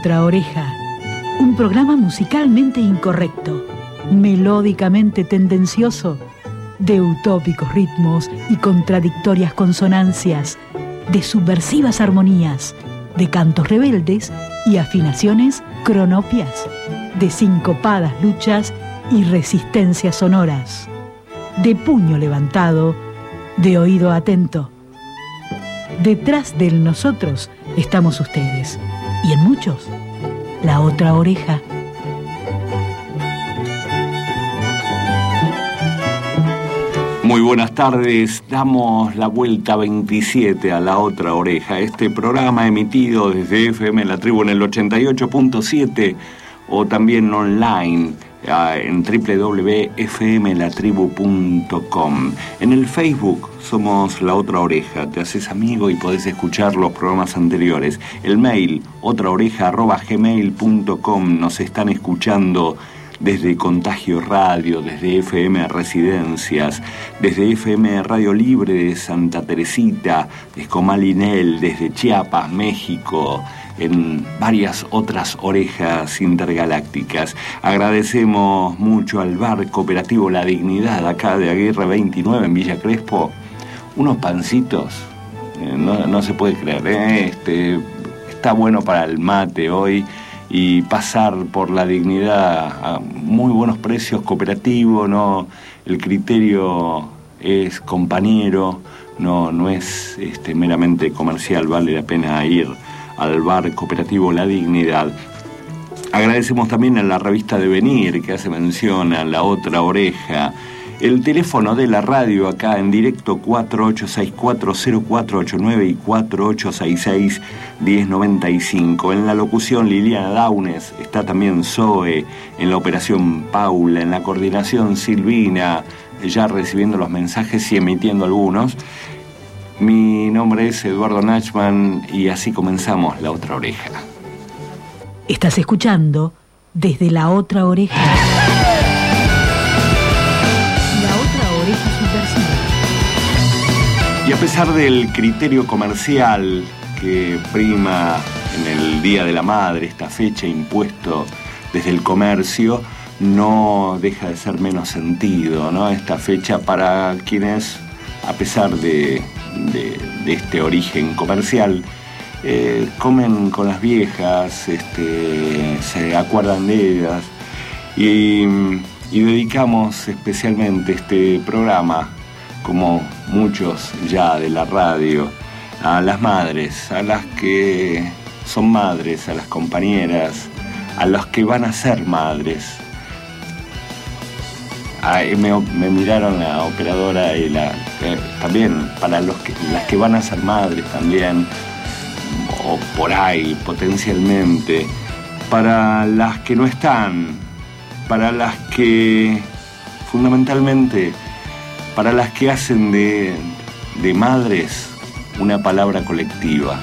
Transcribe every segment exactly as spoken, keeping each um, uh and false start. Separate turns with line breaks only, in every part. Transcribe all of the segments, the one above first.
Otra Oreja, un programa musicalmente incorrecto, melódicamente tendencioso, de utópicos ritmos y contradictorias consonancias, de subversivas armonías, de cantos rebeldes y afinaciones cronopias, de sincopadas luchas y resistencias sonoras, de puño levantado, de oído atento. Detrás del nosotros estamos ustedes, y en muchos, la otra oreja.
Muy buenas tardes, damos la vuelta veintisiete a La Otra Oreja, este programa emitido desde F M La Tribu en el ochenta y ocho punto siete o también online en doble u doble u doble u punto f m la tribu punto com. En el Facebook somos La Otra Oreja, te haces amigo y podés escuchar los programas anteriores. El mail, otraoreja arroba gmail punto com, nos están escuchando desde Contagio Radio, desde F M Residencias, desde F M Radio Libre de Santa Teresita, de Escomalinel, desde Chiapas, México, en varias otras orejas intergalácticas. Agradecemos mucho al bar cooperativo La Dignidad, acá de Aguirre veintinueve en Villa Crespo. Unos pancitos, eh, no, no se puede creer, ¿eh? este, está bueno para el mate hoy. Y pasar por La Dignidad a muy buenos precios, cooperativo, no, el criterio es compañero, no, no es este, meramente comercial, vale la pena ir al bar cooperativo La Dignidad. Agradecemos también a la revista Devenir, que hace mención a La Otra Oreja. El teléfono de la radio acá en directo cuatro ocho seis cuatro cero cuatro ocho nueve y cuatro ocho seis seis uno cero nueve cinco. En la locución Liliana Daunes, está también Zoe, en la operación Paula, en la coordinación Silvina, ya recibiendo los mensajes y emitiendo algunos. Mi nombre es Eduardo Nachman y así comenzamos La Otra Oreja.
Estás escuchando desde La Otra Oreja.
Y a pesar del criterio comercial que prima en el Día de la Madre, esta fecha impuesto desde el comercio, no deja de ser menos sentido, ¿no? Esta fecha para quienes, a pesar de, de, de este origen comercial, eh, comen con las viejas, este, se acuerdan de ellas y, y dedicamos especialmente este programa, como muchos ya de la radio, a las madres, a las que son madres, a las compañeras, a las que van a ser madres. Ay, me, me miraron la operadora y la eh, también para los que, las que van a ser madres también, o por ahí potencialmente, para las que no están, para las que fundamentalmente, para las que hacen de, de madres una palabra colectiva,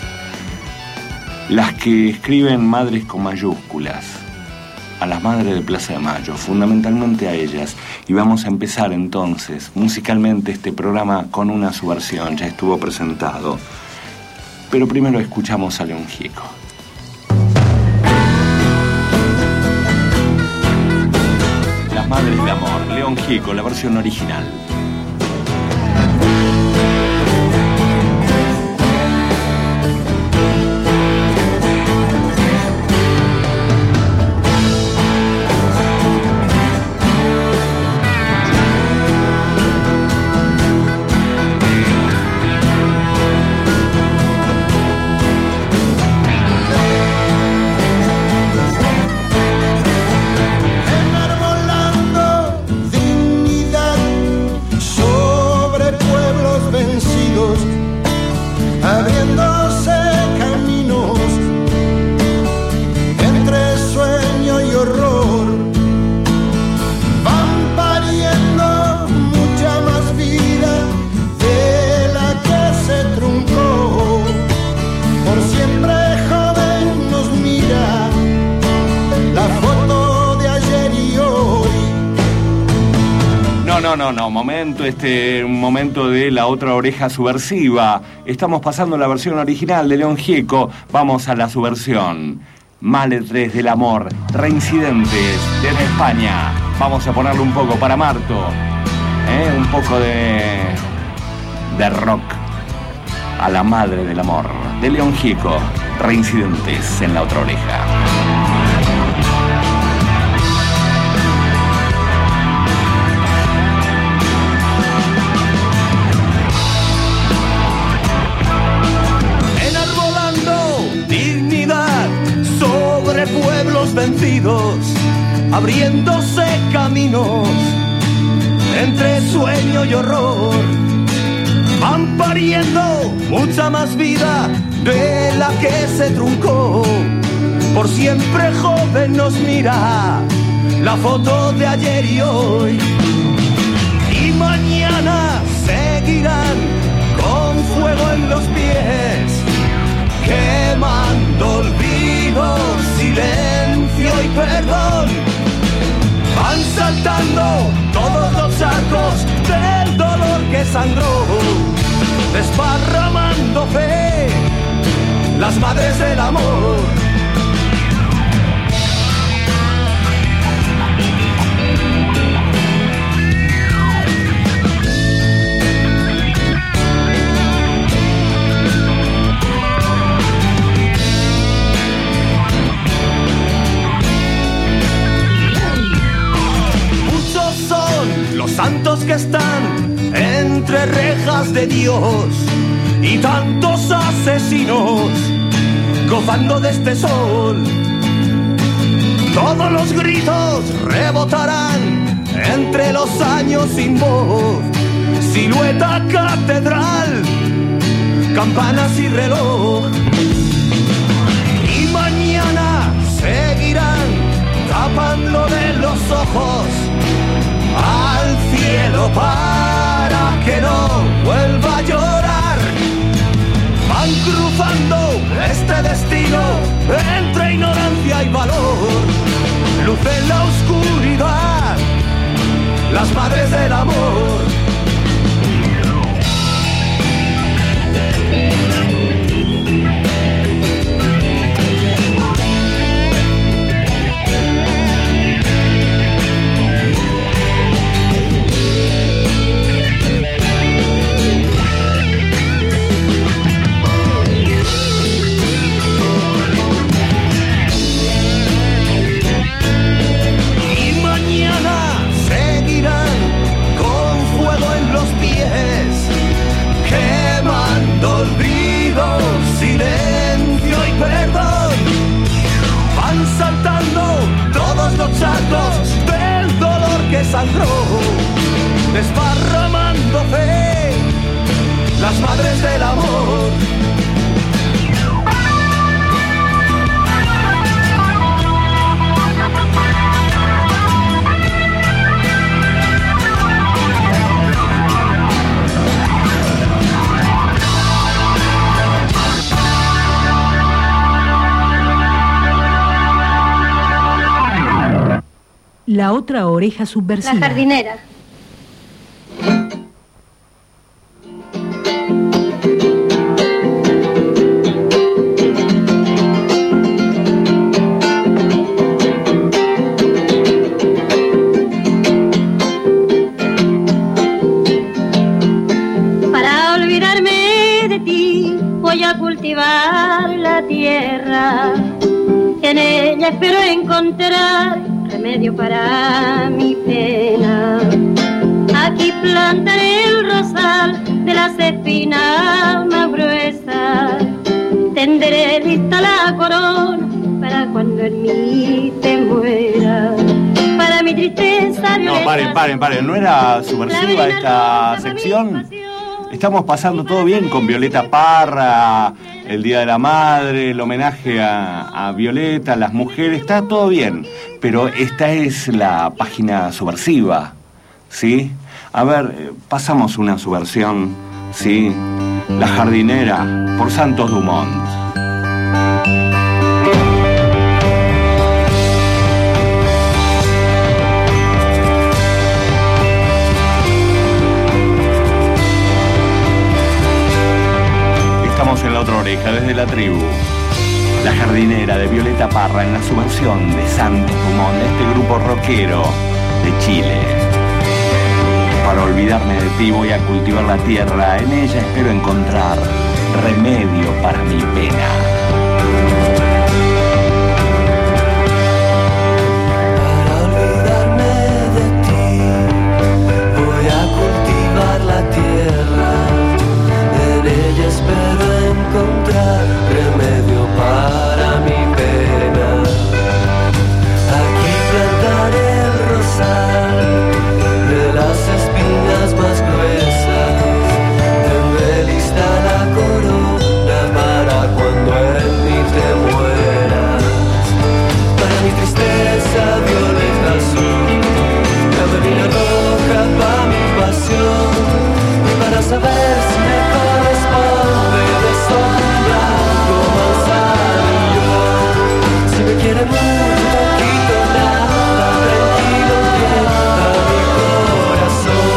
las que escriben madres con mayúsculas, a las madres de Plaza de Mayo, fundamentalmente a ellas. Y vamos a empezar entonces musicalmente este programa con una subversión, ya estuvo presentado, pero primero escuchamos a León Gieco. Las Madres de Amor, León Gieco, la versión original. No, no, no, momento, este, un momento de La Otra Oreja subversiva. Estamos pasando la versión original de León Gieco, vamos a la subversión. Maletres del amor, reincidentes desde España. Vamos a ponerle un poco para Marto, ¿eh? Un poco de, de rock a la madre del amor, de León Gieco, reincidentes en la otra oreja.
Pueblos vencidos, abriéndose caminos entre sueño y horror, van pariendo mucha más vida de la que se truncó. Por siempre joven nos mira la foto de ayer y hoy, y mañana seguirán con fuego en los pies, quemando olvido, silencio y perdón. Van saltando todos los charcos del dolor que sangró, desparramando fe, las madres del amor. Los santos que están entre rejas de Dios y tantos asesinos gozando de este sol. Todos los gritos rebotarán entre los años sin voz, silueta catedral, campanas y reloj. Y mañana seguirán tapando de los ojos al cielo para que no vuelva a llorar. Van cruzando este destino entre ignorancia y valor. Luz en la oscuridad, las madres del amor. Olvido, silencio y perdón. Van saltando todos los charcos del dolor que sangró, desparramando fe, las madres del amor.
La otra oreja subversiva.
La jardinera. Para olvidarme de ti voy a cultivar la tierra, en ella espero encontrar remedio para mi pena. Aquí plantaré el rosal de las espinas más gruesas, tenderé lista la corona para cuando en mí te muera. Para mi tristeza
No, paren, paren, paren, ¿no era subversiva esta sección? Estamos pasando todo bien con Violeta Parra, el Día de la Madre, el homenaje a, a Violeta, a las mujeres, está todo bien. Pero esta es la página subversiva, ¿sí? A ver, pasamos una subversión, ¿sí? La jardinera, por Santos Dumont. Estamos en la otra oreja, desde la tribu. La La jardinera de Violeta Parra en la subversión de Santos Dumont, de este grupo rockero de Chile. Para olvidarme de ti voy a cultivar la tierra, en ella espero encontrar remedio para mi pena.
Para olvidarme de ti voy a cultivar la tierra, en ella espero encontrar remedio para mi pena. Aquí plantaré el rosal de las espinas más gruesas, tendré lista la corona para cuando en mí te mueras. Para mi tristeza violeta azul, la melina roja para mi pasión, y para saber si me corresponde de sol blanco manzanillo. Si me quiere mucho, poquito, nada, tranquilo, quieta mi corazón.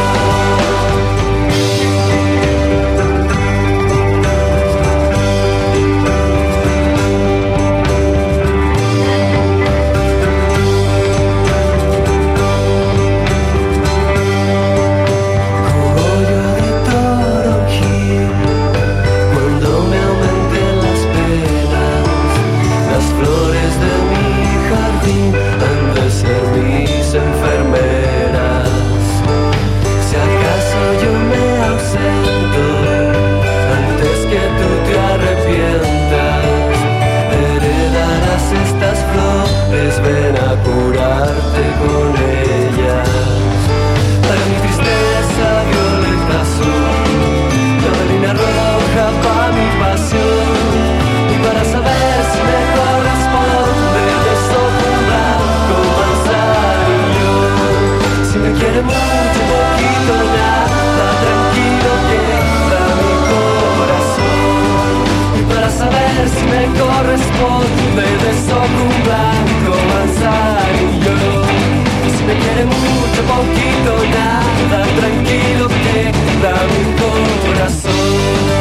Cogollo de toronjil, cuando me aumenten las penas, las flores de mi jardín han de ser mis enfermeras. Si acaso yo me ausento antes que tú te arrepientas, heredarás estas flores, ven a curarte con ellas. Para mi tristeza violeta azul, la melina roja para mi pasión, y para saber si me corresponde de sol blanco manzanillo. Si me quiere mucho, poquito, nada, tranquilo queda mi corazón. Y para saber si me corresponde de sol blanco manzanillo. Si me quiere mucho, poquito, nada, tranquilo queda mi corazón.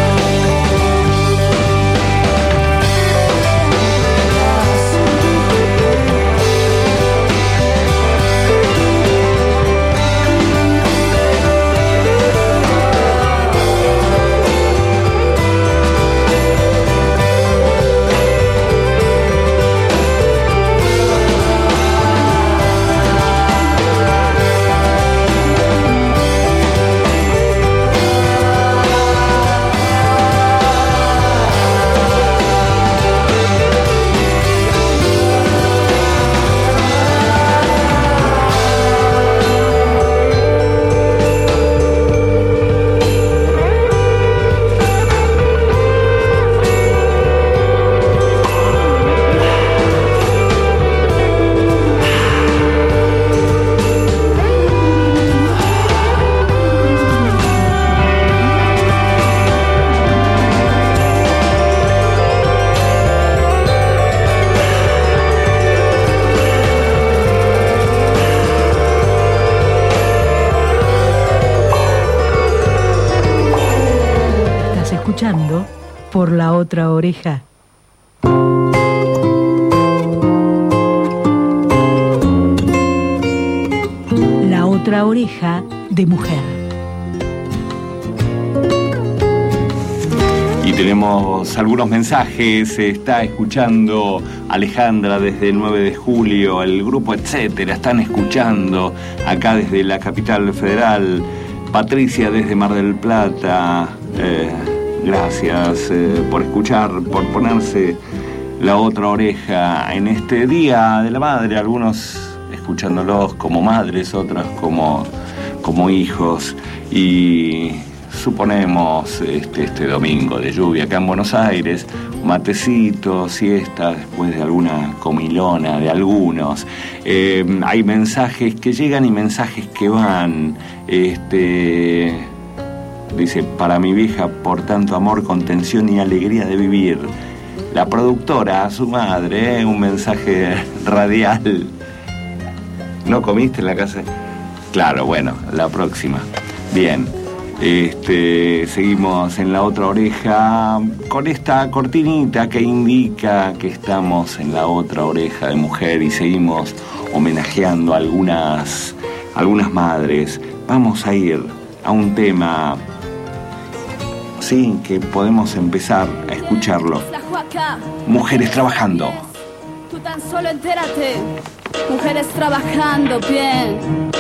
Por la otra oreja. La otra oreja de mujer.
Y tenemos algunos mensajes. Se está escuchando Alejandra desde el nueve de julio, el grupo Etcétera están escuchando acá desde la capital federal. Patricia desde Mar del Plata, eh, gracias eh, por escuchar, por ponerse la otra oreja en este Día de la Madre, algunos escuchándolos como madres, otros como, como hijos, y suponemos este, este domingo de lluvia acá en Buenos Aires, matecito, siesta después de alguna comilona de algunos. Eh, hay mensajes que llegan y mensajes que van. Este, dice, para mi vieja, por tanto amor, contención y alegría de vivir. La productora a su madre, ¿eh? Un mensaje radial. ¿No comiste en la casa? Claro, bueno, la próxima. Bien. Este, seguimos en la otra oreja con esta cortinita que indica que estamos en la otra oreja de mujer y seguimos homenajeando a algunas, algunas madres. Vamos a ir a un tema, sí, que podemos empezar a escucharlo. Mujeres trabajando.
Tú tan solo entérate. Mujeres trabajando bien.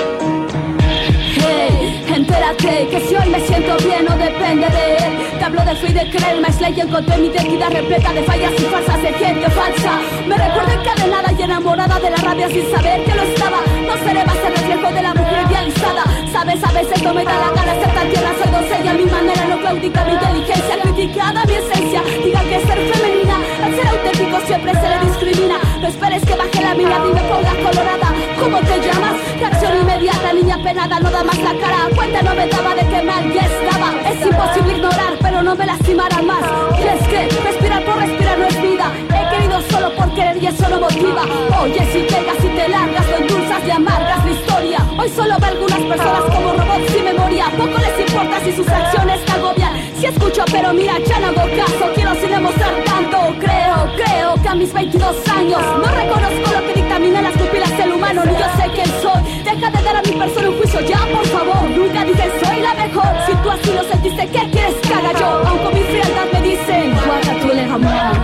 Hey, entérate que si hoy me siento bien no depende de él. Te hablo de fe y de creer, me aislé y encontré mi identidad repleta de fallas y falsas, de gente falsa. Me recuerdo encadenada y enamorada de la rabia sin saber que lo estaba. No seré más el reflejo de la mujer idealizada. Sabes, a veces no me da la gana ser tan tierna, soy doncella. Mi manera no claudica, mi inteligencia criticada, mi esencia. Digan que ser femenina, al ser auténtico siempre se le discrimina. No esperes que baje la mía y me ponga colorada. ¿Cómo te llamas? Reacción inmediata, niña penada, no da más la cara. Cuenta no me daba de que mal ya estaba. Es imposible ignorar, pero no me lastimará más. ¿Crees que respirar por respirar no es vida? He querido solo por querer y eso no motiva. Oye, si llegas y te largas, lo endulzas y amargas la historia. Hoy solo veo algunas personas como robots sin memoria. Poco les importa si sus acciones te agobian. Si escucho pero mira, ya no hago caso. Quiero sin demostrar tanto. Creo, creo que a mis veintidós años no reconozco lo que dictamina las pupilas del humano. Ni yo sé quién soy. Deja de dar a mi persona un juicio ya, por favor. Nunca dije soy la mejor. Si tú así lo sentiste, ¿qué quieres que haga yo? Aun con mi frialdad me dicen guarda tu lejamón.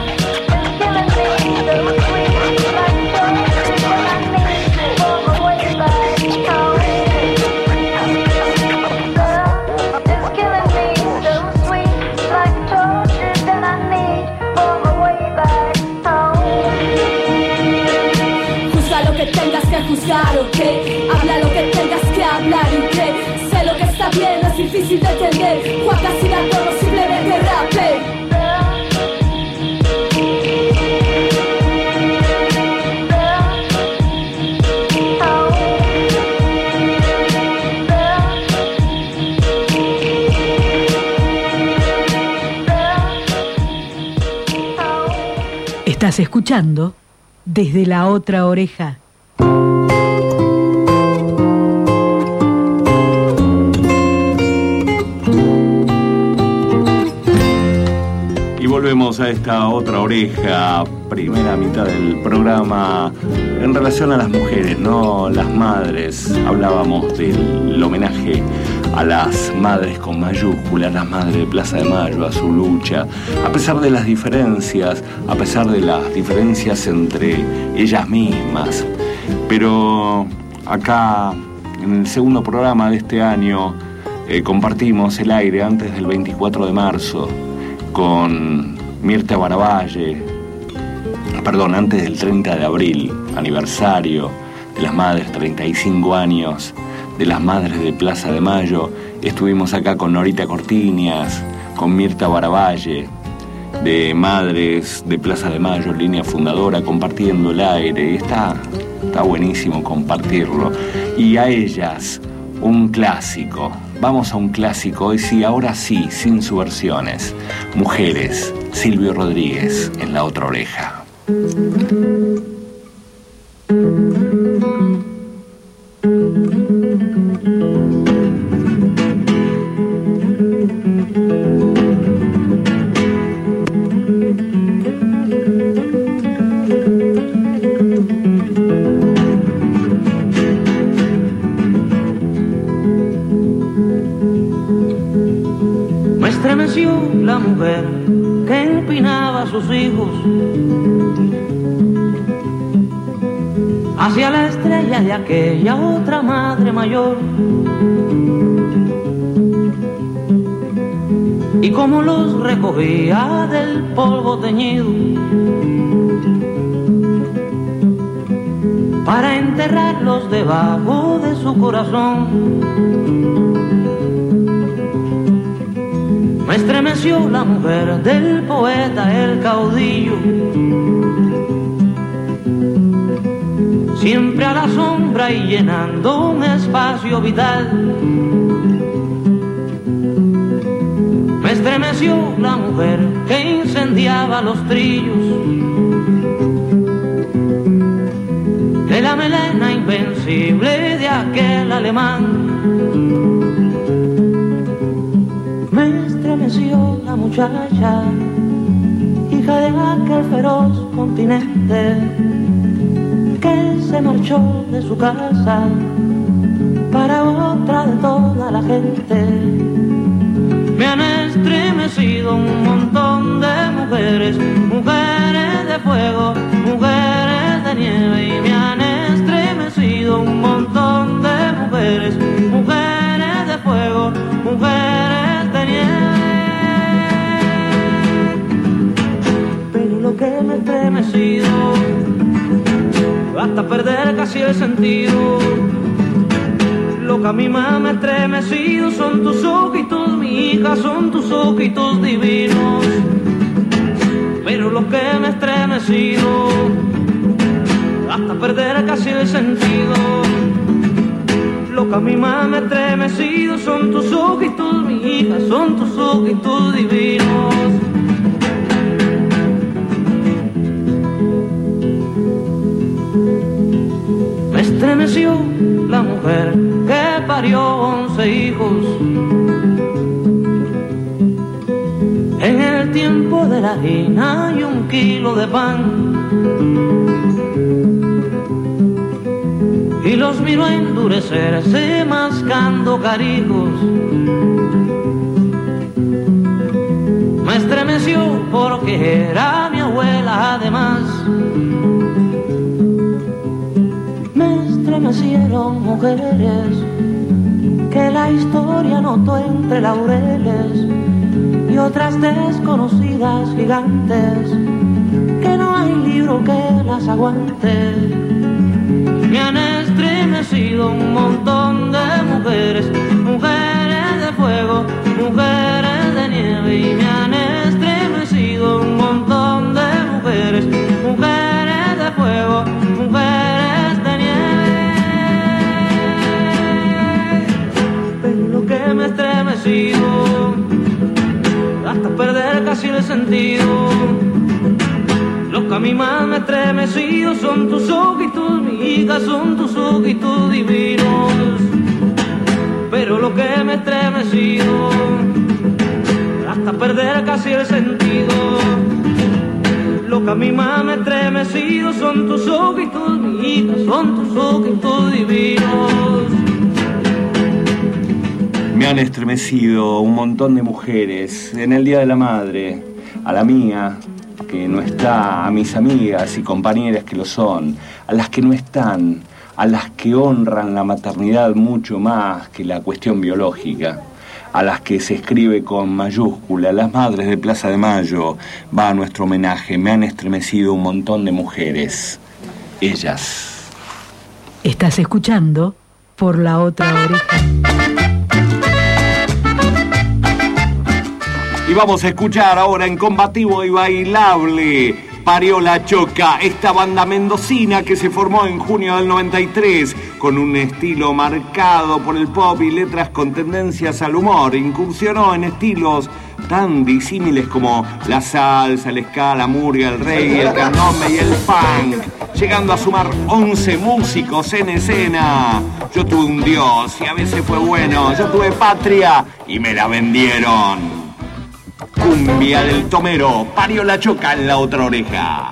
Juzgar o qué, habla lo que tengas que hablar y que sé lo que está bien, es difícil de entender. Juan casi da todo simplemente rape.
Estás escuchando Desde la Otra Oreja.
Volvemos a esta otra oreja, primera mitad del programa, en relación a las mujeres, ¿no? Las madres. Hablábamos del homenaje a las madres con mayúsculas, las madres de Plaza de Mayo, a su lucha, a pesar de las diferencias, a pesar de las diferencias entre ellas mismas. Pero acá, en el segundo programa de este año, eh, compartimos el aire antes del veinticuatro de marzo, con Mirta Baravalle, perdón, antes del treinta de abril, aniversario de las madres, treinta y cinco años de las madres de Plaza de Mayo. Estuvimos acá con Norita Cortiñas, con Mirta Baravalle, de Madres de Plaza de Mayo, línea fundadora, compartiendo el aire. Está, está buenísimo compartirlo. Y a ellas, un clásico. Vamos a un clásico, hoy sí, ahora sí, sin subversiones. Mujeres, Silvio Rodríguez, en la otra oreja.
La mujer que empinaba a sus hijos hacia la estrella de aquella otra madre mayor, y como los recogía del polvo teñido para enterrarlos debajo de su corazón. Me estremeció la mujer del poeta, el caudillo, siempre a la sombra y llenando un espacio vital. Me estremeció la mujer que incendiaba los trillos de la melena invencible de aquel alemán. muchacha, hija de aquel feroz continente que se marchó de su casa para otra de toda la gente. Me han estremecido un montón de mujeres, mujeres de fuego, mujeres de nieve, y me han estremecido un montón de mujeres, mujeres de fuego, mujeres de nieve. Pero lo que me ha estremecido hasta perder casi el sentido, lo que a mí más me ha estremecido son tus ojitos, mi hija, son tus ojitos divinos. Pero lo que me ha estremecido hasta perder casi el sentido, lo que a mí más me ha estremecido son tus ojitos, mi hija, son tus ojitos divinos. Me estremeció la mujer que parió once hijos en el tiempo de la harina y un kilo de pan, y los miró endurecerse mascando carijos. Me estremeció porque era mi abuela además. Me estremecieron mujeres que la historia notó entre laureles y otras desconocidas gigantes que no hay libro que las aguante. Me han estremecido un montón de mujeres, mujeres de fuego, mujeres de nieve, y me han estremecido un montón de mujeres, mujeres de fuego, mujeres de nieve. Pero lo que me ha estremecido hasta perder casi el sentido, lo que a mí más me ha estremecido son tus ojitos, mi hija, son tus ojitos divinos. Pero lo que me ha estremecido hasta perder casi el sentido, lo que a mí más me ha estremecido son tus ojitos, mi hija, son tus ojitos divinos.
Me han estremecido un montón de mujeres en el Día de la Madre, a la mía, que no está, a mis amigas y compañeras que lo son, a las que no están, a las que honran la maternidad mucho más que la cuestión biológica, a las que se escribe con mayúscula, las madres de Plaza de Mayo, va a nuestro homenaje. Me han estremecido un montón de mujeres, ellas.
Estás escuchando Por la Otra Oreja.
Y vamos a escuchar ahora en Combativo y Bailable, Parió la Choca, esta banda mendocina que se formó en junio del noventa y tres con un estilo marcado por el pop y letras con tendencias al humor. Incursionó en estilos tan disímiles como la salsa, el ska, la murga, el reggae, el candombe y el funk, llegando a sumar once músicos en escena. Yo tuve un dios y a veces fue bueno, yo tuve patria y me la vendieron. Cumbia del Tomero, Parió la Choca en la otra oreja.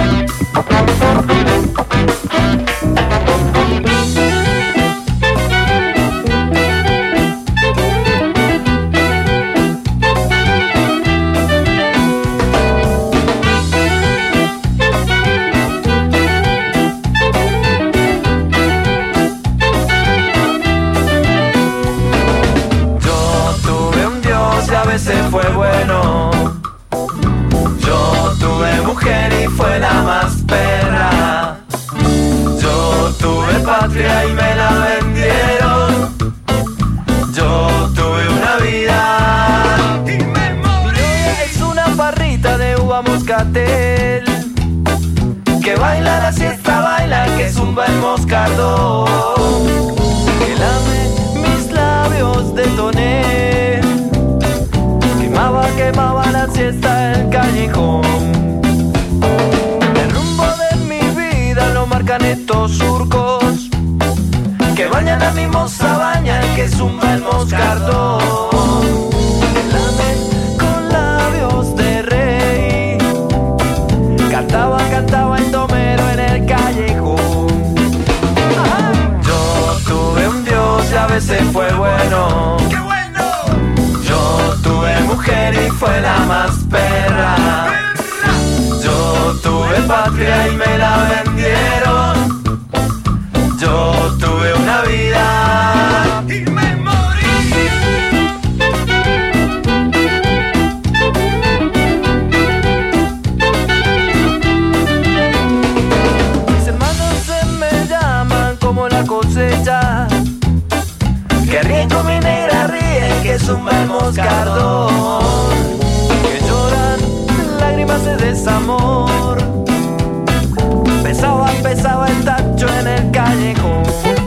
Fue bueno. Yo tuve mujer y fue la más perra. Yo tuve patria y me la vendieron. Yo tuve una vida y me morí. Es una parrita de uva moscatel que baila la siesta, baila que zumba el moscardón, que lame mis labios de toné. Quemaba, quemaba la siesta el callejón. El rumbo de mi vida lo marcan estos surcos que bañan la mimosa, bañan que zumba el moscardón. Que lamen con labios es un mal moscardón, que lloran lágrimas de desamor. Pesaba, pesaba el tacho en el callejón.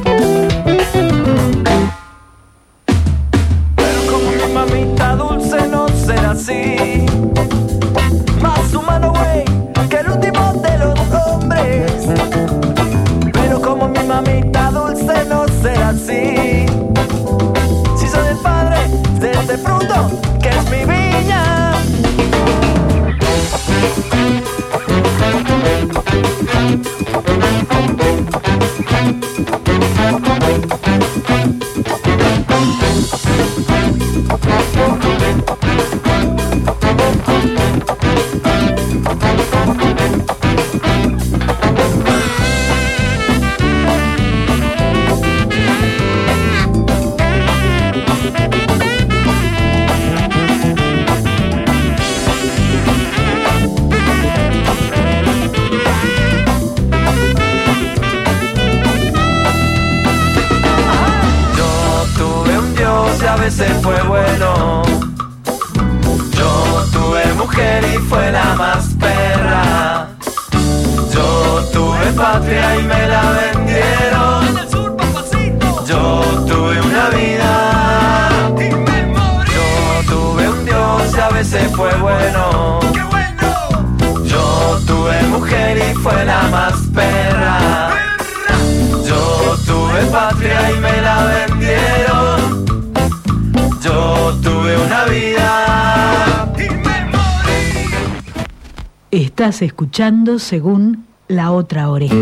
Pero como mi mamita dulce no será así, más humano, güey, que el último de los hombres. Pero como mi mamita dulce no será así, si soy el padre de este fruto que es mi viña. Fue bueno. Yo tuve mujer y fue la más perra. Yo tuve patria y me la vendieron. En el sur, papacito. Yo tuve una vida y me morí. Yo tuve un Dios y a veces fue bueno. ¡Qué bueno! Yo tuve mujer y fue la más perra. ¡Perra! Yo tuve patria y me la vendieron. Yo tuve una vida y me morí.
Estás escuchando Según la Otra Oreja.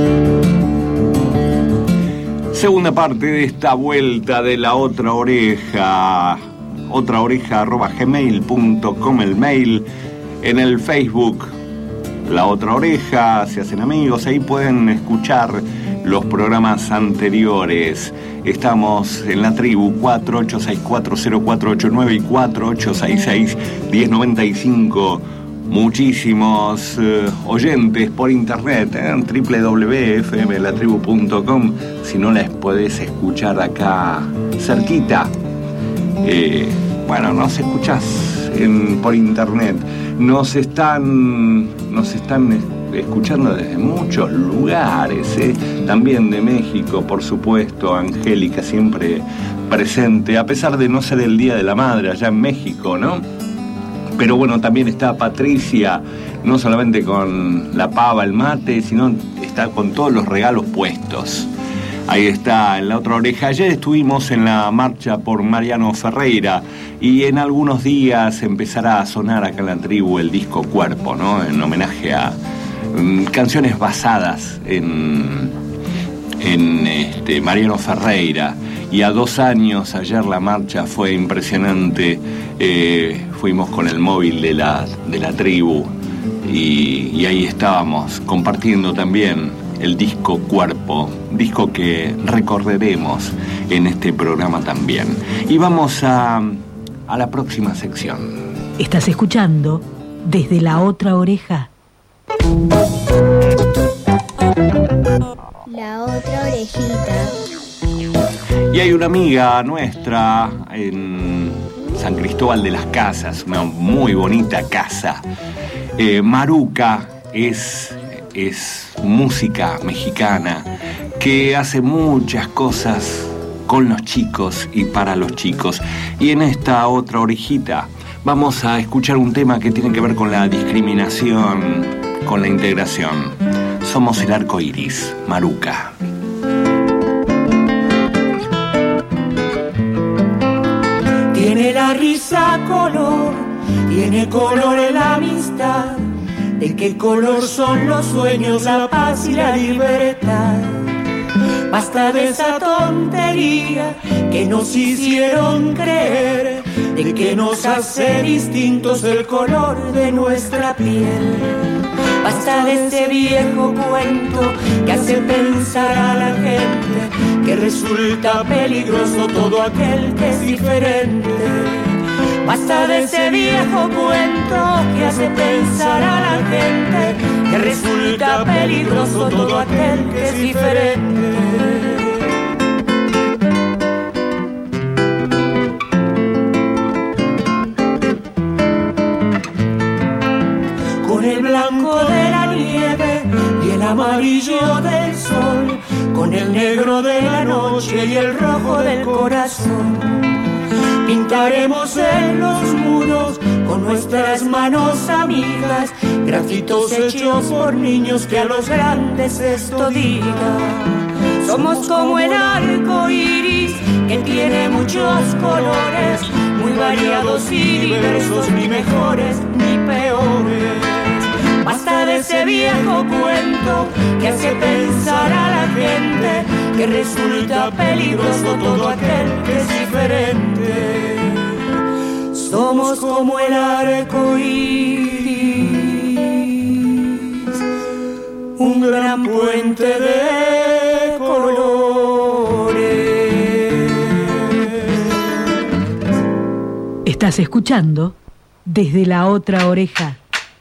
Segunda parte de esta vuelta de La Otra Oreja. otraoreja arroba gmail punto com el mail. En el Facebook La Otra Oreja, se hacen amigos, ahí pueden escuchar los programas anteriores. Estamos en la tribu cuatro ocho seis cuatro cero cuatro ocho nueve y cuatro ocho seis seis uno cero nueve cinco. Muchísimos eh, oyentes por internet en doble u doble u doble u punto f m la tribu punto com. Si no les podés escuchar acá cerquita, eh, bueno, nos escuchás en, por internet. Nos están, nos están escuchando desde muchos lugares, ¿eh? También de México, por supuesto. Angélica siempre presente, a pesar de no ser el Día de la Madre allá en México, ¿no? Pero bueno, también está Patricia, no solamente con la pava, el mate, sino está con todos los regalos puestos. Ahí está, en La Otra Oreja. Ayer estuvimos en la marcha por Mariano Ferreira y en algunos días empezará a sonar acá en la tribu el disco Cuerpo, ¿no? En homenaje a um, canciones basadas en, en este, Mariano Ferreira. Y a dos años, ayer la marcha fue impresionante. Eh, fuimos con el móvil de la, de la tribu y, y ahí estábamos compartiendo también el disco Cuerpo, disco que recorreremos en este programa también. Y vamos a, a la próxima sección.
Estás escuchando Desde la Otra Oreja.
La Otra Orejita.
Y hay una amiga nuestra en San Cristóbal de las Casas, una muy bonita casa. Eh, Maruca es, es música mexicana que hace muchas cosas con los chicos y para los chicos. Y en esta otra orejita vamos a escuchar un tema que tiene que ver con la discriminación, con la integración. Somos el arco iris, Maruca.
Tiene la risa color, tiene color en la amistad. ¿De qué color son los sueños, la paz y la libertad? Basta de esa tontería que nos hicieron creer, de que nos hace distintos el color de nuestra piel. Basta de ese viejo cuento que hace pensar a la gente que resulta peligroso todo aquel que es diferente. Basta de ese viejo cuento que hace pensar a la gente que resulta peligroso todo aquel que es diferente. con el negro de la noche y el rojo del corazón. Pintaremos en los muros con nuestras manos amigas grafitos hechos por niños que a los grandes esto diga. Somos como el arco iris que tiene muchos colores, muy variados y diversos, ni mejores ni peores. Basta de ese viejo cuento que hace pensar a la gente que resulta peligroso todo aquel que es diferente. Somos como el arco iris, un gran puente de colores.
Estás escuchando Desde la Otra Oreja.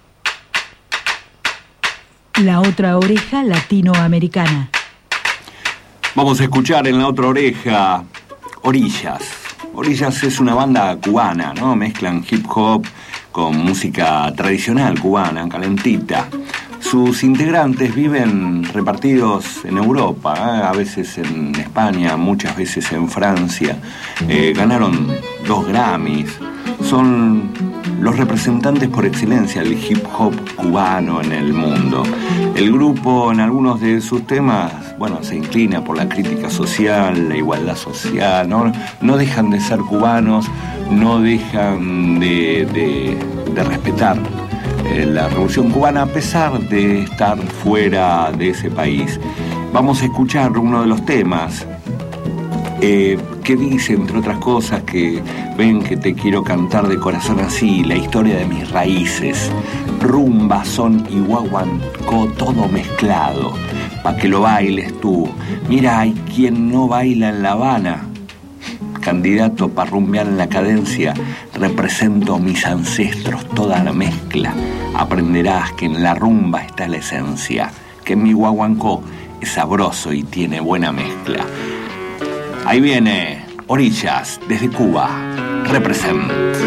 La Otra Oreja latinoamericana.
Vamos a escuchar en La Otra Oreja Orillas. Orillas es una banda cubana, ¿no? Mezclan hip hop con música tradicional cubana, calentita. Sus integrantes viven repartidos en Europa, ¿eh? A veces en España, muchas veces en Francia. Eh, ganaron dos Grammys. Son los representantes por excelencia del hip hop cubano en el mundo. El grupo en algunos de sus temas, bueno, se inclina por la crítica social, la igualdad social, no, no dejan de ser cubanos, no dejan de, de, de respetar eh, la revolución cubana a pesar de estar fuera de ese país. Vamos a escuchar uno de los temas eh, que dice, entre otras cosas, que ven que te quiero cantar de corazón así, la historia de mis raíces, rumba, son y guaguancó, todo mezclado, pa' que lo bailes tú. Mira, hay quien no baila en La Habana, candidato para rumbear en la cadencia, represento a mis ancestros, toda la mezcla, aprenderás que en la rumba está la esencia, que mi guaguancó es sabroso y tiene buena mezcla. Ahí viene Orillas, desde Cuba, represent.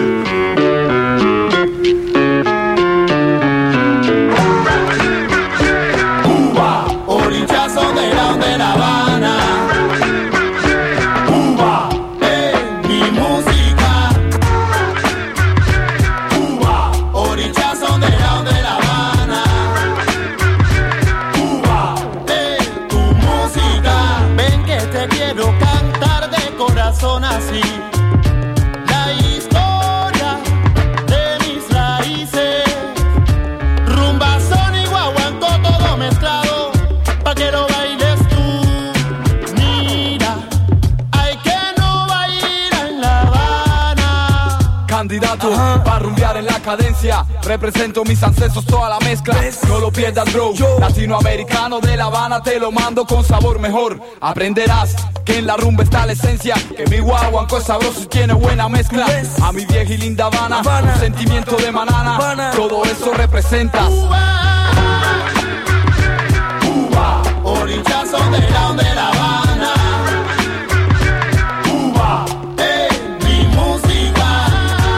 Cuba, orillas son de la, de La Habana. Cuba, es mi música. Cuba, orillas son de la, de La Habana. Cuba, es tu música. Ven que te quiero cantar de corazón así. La historia de mis raíces, rumba, son y guaguancó, todo mezclado, pa' que lo bailes tú. Mira, hay que no bailar en La Habana.
Candidato para rumbear en la cadencia, represento mis ancestros, toda la mezcla. No lo pierdas, bro. Latinoamericano de La Habana, te lo mando con sabor mejor. Aprenderás que en la rumba está la esencia, que mi guaguancó es sabroso y tiene buena mezcla. A mi vieja y linda Habana, un sentimiento de manana, todo eso representa.
Cuba, Cuba, orillas son de la, de La Habana. Cuba, es mi música.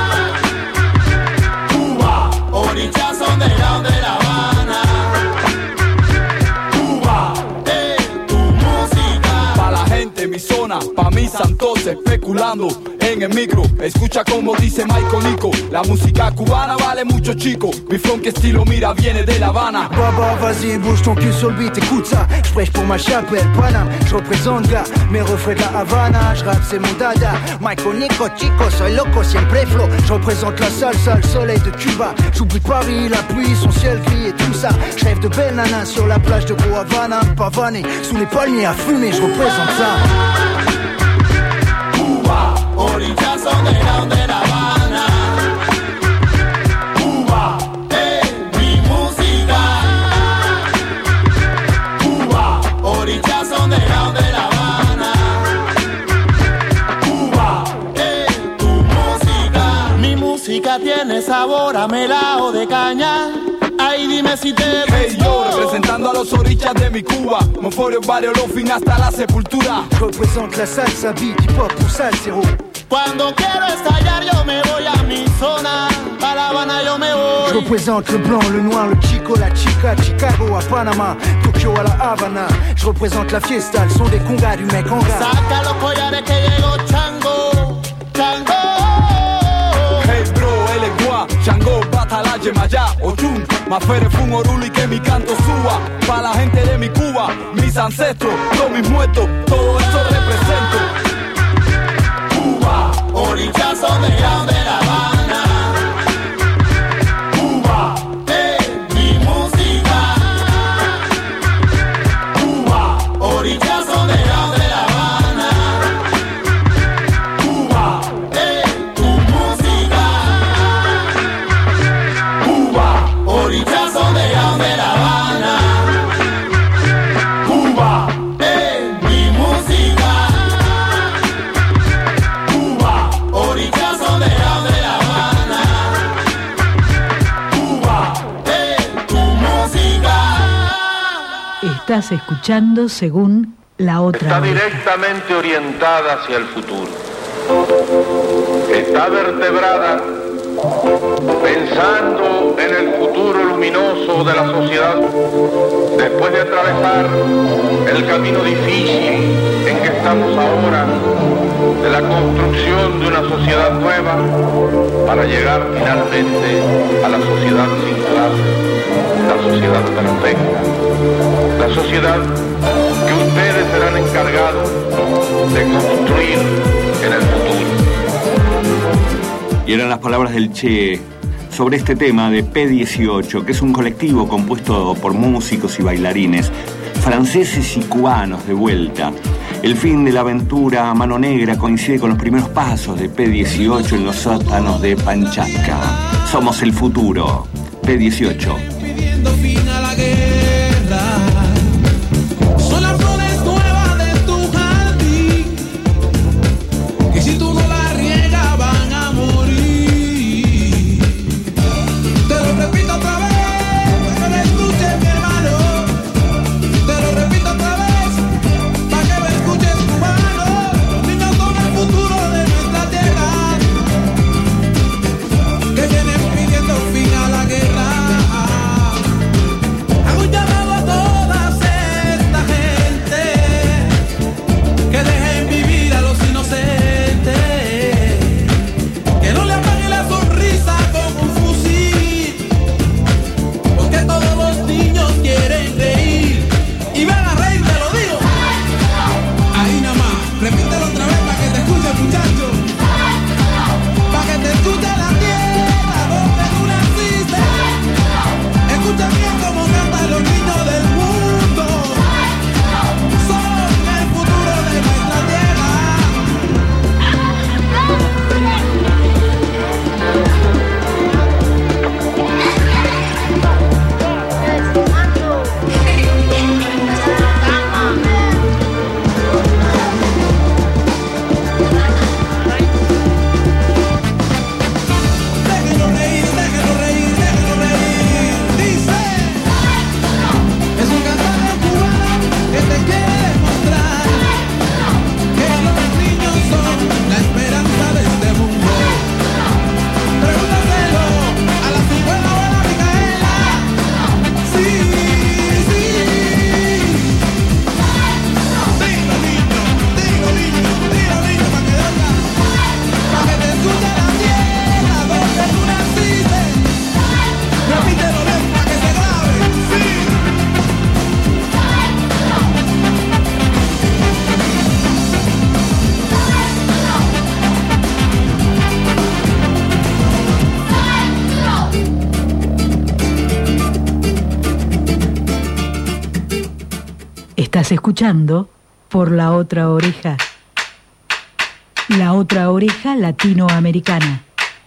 Cuba, orillas son de la, de La Habana. Cuba, es tu música.
Pa' la gente, mi zona, pa' mis santos especulando en el micro, escucha como dice Michael Nico. La música cubana vale mucho, chico. Mi funk estilo, mira, viene de La Habana.
Baba, vas-y, bouge ton cul sur le beat, écoute ça. J'prêche pour ma chapelle, Paname. J'représente gars, mes refrains de La Habana. J'rappe, c'est mon dada. Michael Nico, chico, soy loco, siempre flow. J'représente la salsa, le soleil de Cuba. J'oublie Paris, la pluie, son ciel gris et tout ça. J'rêve de belles nanas sur la plage de Gros Havana. Pavané, sous les palmiers à fumer, j'représente ça.
Cuba, orillas son de la, de La Habana. Cuba, es mi música. Cuba, orillas son de la, de La Habana. Cuba, es tu música. Mi música tiene sabor a melao de caña. Ay, dime si te gustó.
Hey yo, representando a los orillas de mi Cuba. Monforio, barrio, lo fin hasta la sepultura.
J'représente la salsa, beat, hip hop pour salsero.
Cuando quiero estallar yo me voy a mi zona, pa' La Habana yo me voy.
représente le blanc, le noir, le chico, la chica, Chicago à Panama, Tokyo à la Havana. Je représente la fiesta, le son des congas du mec en gars.
Saca los collares que llegó Chango, Chango.
Hey bro, él es guá, Chango, Batala, Yemayá, Ochun, Mafere, Fun, Orulu y que mi canto suba. Pa' la gente de mi Cuba, mis ancestros, todos mis muertos, todo eso represento.
Cuba, orillazo de grande La Habana. Cuba, es mi música. Cuba, orillazo de grande La Habana. Cuba, es tu música. Cuba, orillazo de grande La Habana. Cuba, es mi música. Cuba, orillazo de grande La Habana. Cuba, es tu música.
Estás escuchando según La Otra
Está
Oreja.
directamente orientada hacia el futuro. Está vertebrada pensando en el futuro luminoso de la sociedad después de atravesar el camino difícil en que estamos ahora de la construcción de una sociedad nueva para llegar finalmente a la sociedad singular, la sociedad perfecta, la sociedad que ustedes serán encargados de construir en el futuro.
Y eran las palabras del Che sobre este tema de P dieciocho, que es un colectivo compuesto por músicos y bailarines, franceses y cubanos de vuelta. El fin de la aventura Mano Negra coincide con los primeros pasos de P dieciocho en los sótanos de Panchaca. Somos el futuro. P dieciocho.
Pidiendo fin a la guerra. Son las flores nuevas de tu jardín, que si tú no las riegas van a morir. Te lo repito otra vez, para que me escuches mi hermano. Te lo repito otra vez, para que me escuches cubano. Los niños son el futuro de nuestra tierra, que vienen pidiendo fin a la guerra. Hago un llamado a toda esta gente que dejen vivir a los inocentes, que no le apaguen la sonrisa con un fusil, porque todos los niños quieren reír y van a reír, te lo digo. Ahí nada más, repítelo otra vez para que te escuche, muchacho, para que te escuche la tierra donde tú naciste. Escucha bien cómo cantan los niños del mundo. Son el futuro de nuestra tierra. Déjenlo reír, déjenlo reír, déjenlo reír. Dice, es un cantante cubano que te quiere demostrar que los niños son la esperanza de este mundo. Pregúntaselo a la Cibuela o a la Micaela. Sí, sí. Dilo niño, dilo niño, dilo niño para que oiga, para que te escuche la tierra donde tú naciste. Repítelo bien para que se grabe. Sí.
Estás escuchando Por la Otra Oreja. La Otra Oreja latinoamericana.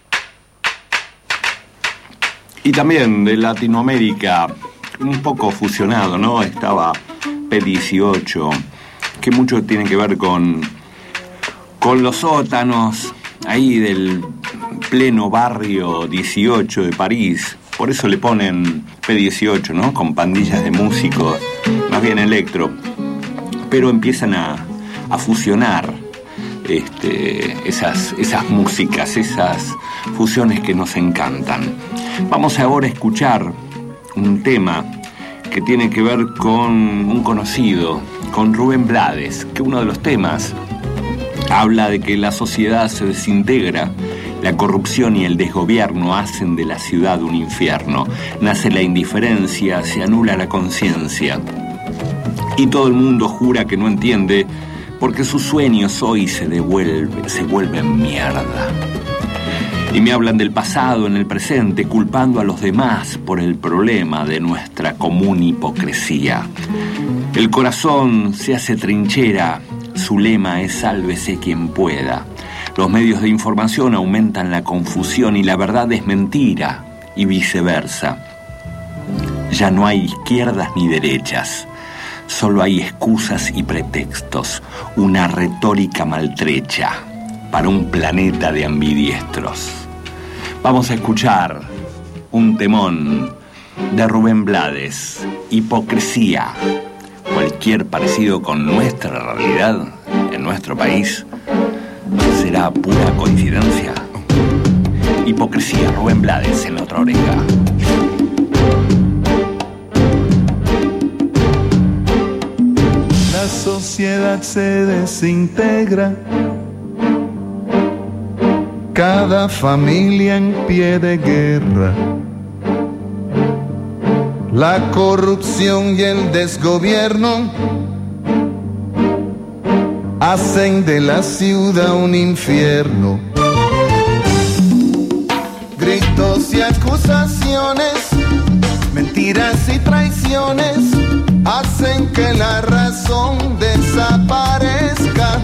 Y también de Latinoamérica, un poco fusionado, ¿no? Estaba P dieciocho, que mucho tiene que ver con, con los sótanos ahí del pleno barrio dieciocho de París. Por eso le ponen P dieciocho, ¿no? Con pandillas de músicos, más bien electro. Pero empiezan a, a fusionar este, esas, esas músicas, esas fusiones que nos encantan. Vamos ahora a escuchar un tema que tiene que ver con un conocido, con Rubén Blades, que uno de los temas habla de que la sociedad se desintegra, la corrupción y el desgobierno hacen de la ciudad un infierno, nace la indiferencia, se anula la conciencia, y todo el mundo jura que no entiende, porque sus sueños hoy se devuelven, se vuelven mierda. Y me hablan del pasado en el presente, culpando a los demás por el problema de nuestra común hipocresía. El corazón se hace trinchera, su lema es sálvese quien pueda. Los medios de información aumentan la confusión y la verdad es mentira, y viceversa. Ya no hay izquierdas ni derechas, solo hay excusas y pretextos, una retórica maltrecha para un planeta de ambidiestros. Vamos a escuchar un temón de Rubén Blades, Hipocresía. Cualquier parecido con nuestra realidad en nuestro país será pura coincidencia. Hipocresía, Rubén Blades en La Otra Oreja.
La sociedad se desintegra, cada familia en pie de guerra. La corrupción y el desgobierno hacen de la ciudad un infierno. Gritos y acusaciones, mentiras y traiciones hacen que la razón desaparezca.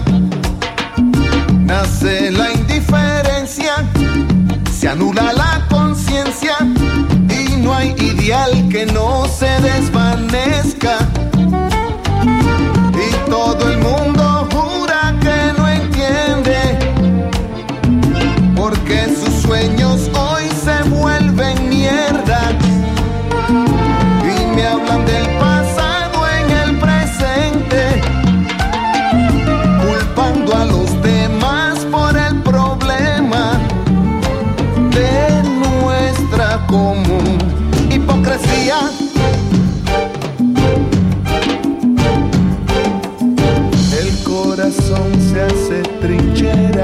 Nace la indiferencia, se anula la conciencia y no hay ideal que no se desvanezca. Y todo el mundo jura que no entiende, porque sus sueños hoy se vuelven mierda. Y me hablan del pasado en el presente, culpando a los demás por el problema de nuestra común hipocresía. El corazón se hace trinchera,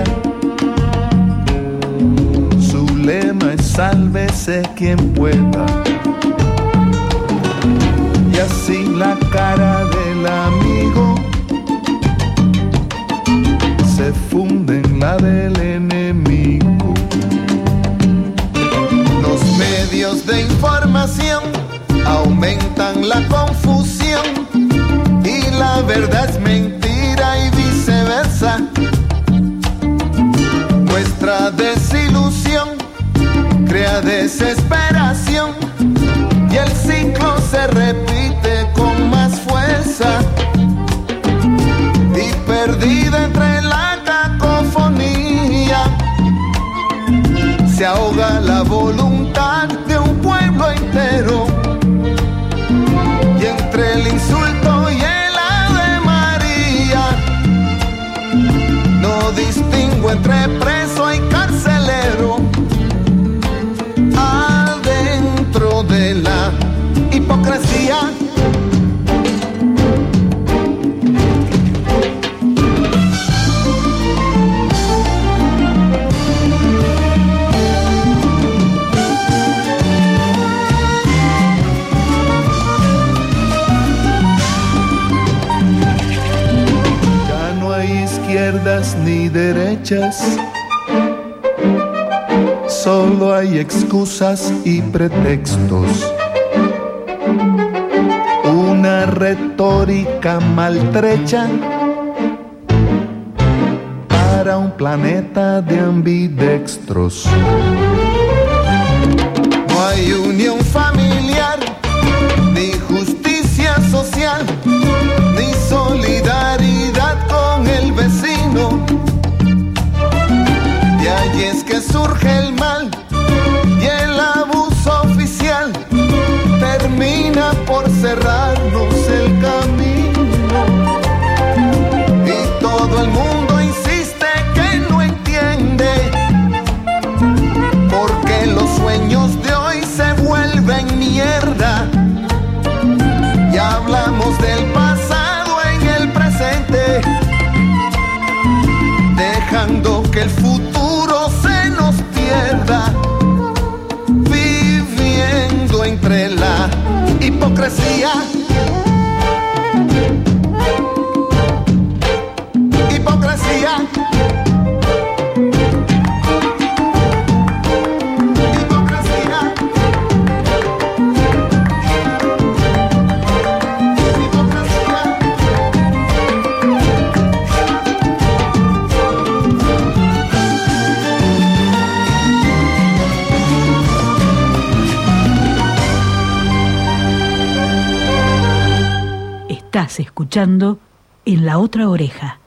su lema es sálvese quien pueda. Y así la cara del amigo se funde en la del enemigo. Los medios de información aumentan la confusión y la verdad es mentira y viceversa. Nuestra desilusión crea desesperación y el ciclo se repite con más fuerza. Y perdida entre la cacofonía se ahoga la voluntad de un pueblo entero. Y entre el insulto y el Ave María no distingo entre preso y carcelero. Adentro de la hipocresía ni derechas, solo hay excusas y pretextos, una retórica maltrecha para un planeta de ambidextros. No hay unión familiar, ni justicia social, ni solidaridad con el vecino. Y ahí es que surge el mal y el abuso oficial termina por cerrarnos el camino. Y todo el mundo insiste el futuro se nos pierda, viviendo entre la hipocresía. Hipocresía.
Estás escuchando En la Otra Oreja.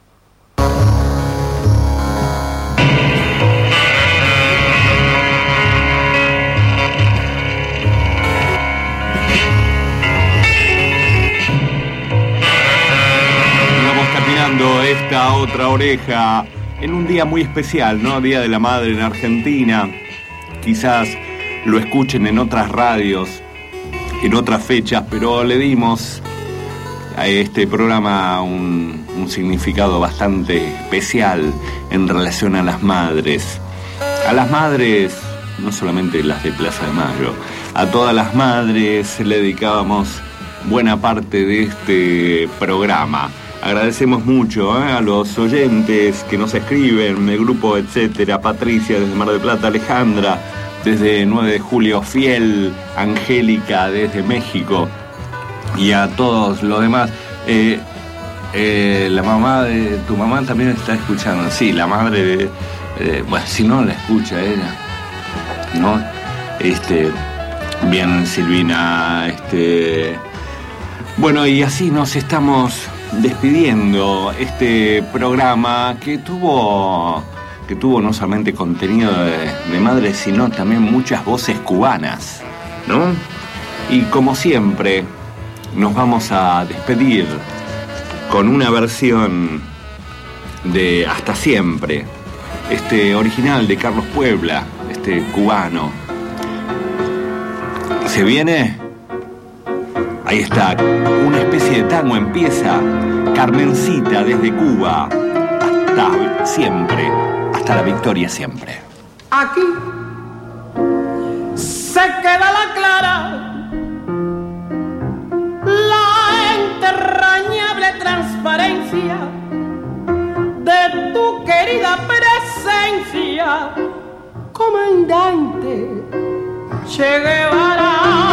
Vamos terminando esta Otra Oreja en un día muy especial, ¿no? Día de la Madre en Argentina. Quizás lo escuchen en otras radios, en otras fechas, pero le dimos a este programa un, un significado bastante especial en relación a las madres. A las madres, no solamente las de Plaza de Mayo, a todas las madres le dedicábamos buena parte de este programa. Agradecemos mucho ¿eh? a los oyentes que nos escriben, el grupo etcétera, Patricia desde Mar del Plata, Alejandra desde nueve de julio, Fiel, Angélica desde México, y a todos los demás. Eh, eh, la mamá de tu mamá también está escuchando. Sí, la madre de, eh, bueno, si no la escucha ella, ¿no? Este, bien, Silvina, este, bueno, y así nos estamos despidiendo este programa que tuvo que tuvo no solamente contenido de, de madres, sino también muchas voces cubanas, ¿no? Y como siempre nos vamos a despedir con una versión de Hasta Siempre, este original de Carlos Puebla, este cubano. ¿Se viene? Ahí está, una especie de tango empieza, Carmencita desde Cuba, hasta siempre, hasta la victoria siempre.
Aquí se queda la clara, la entrañable transparencia de tu querida presencia, comandante Che Guevara.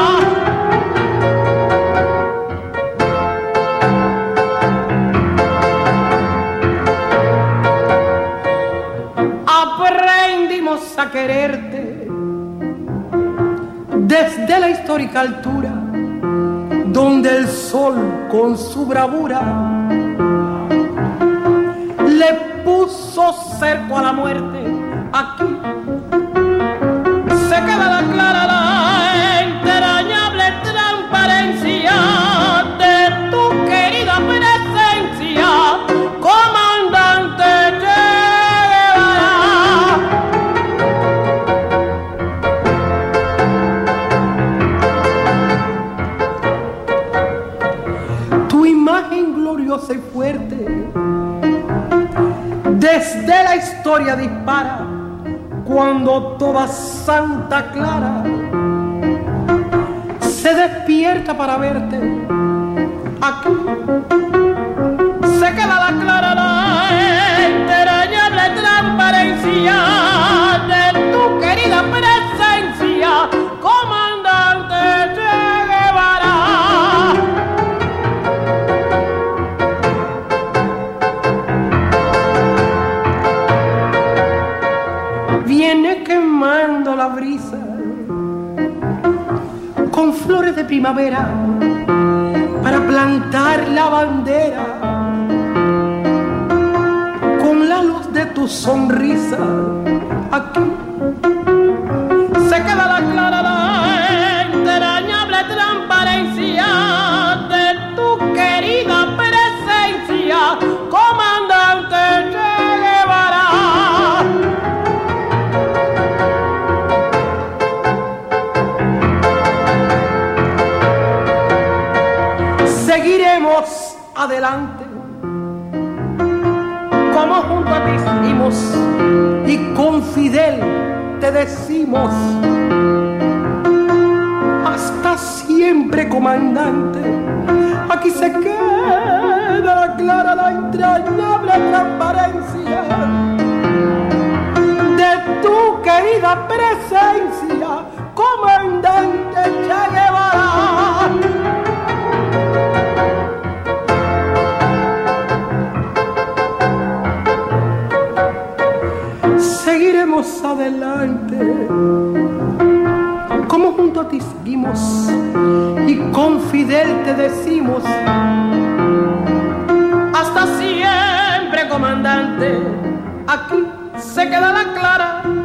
Aprendimos a quererte desde la histórica altura, donde el sol con su bravura le puso cerco a la muerte. Aquí se queda la clara, la entrañable transparencia de tu querida presencia, comandante Che Guevara. Tu imagen gloriosa y fuerte desde la historia dispara, cuando toda Santa Clara se despierta para verte. Aquí se queda la clara, la entrañable transparencia de tu querida presencia, comandante Che Guevara. Viene quemando la brisa con flores de primavera para plantar la bandera con la luz de tu sonrisa. Aquí se queda la clara, la entrañable transparencia de tu querida presencia, comandante Che Guevara. Seguiremos adelante como junto a ti hicimos te decimos hasta siempre, comandante. Aquí se queda clara la entrañable transparencia de tu querida presencia, comandante Che Guevara. Seguiremos adelante, como junto a ti seguimos, y con Fidel te decimos hasta siempre, comandante. Aquí se queda la clara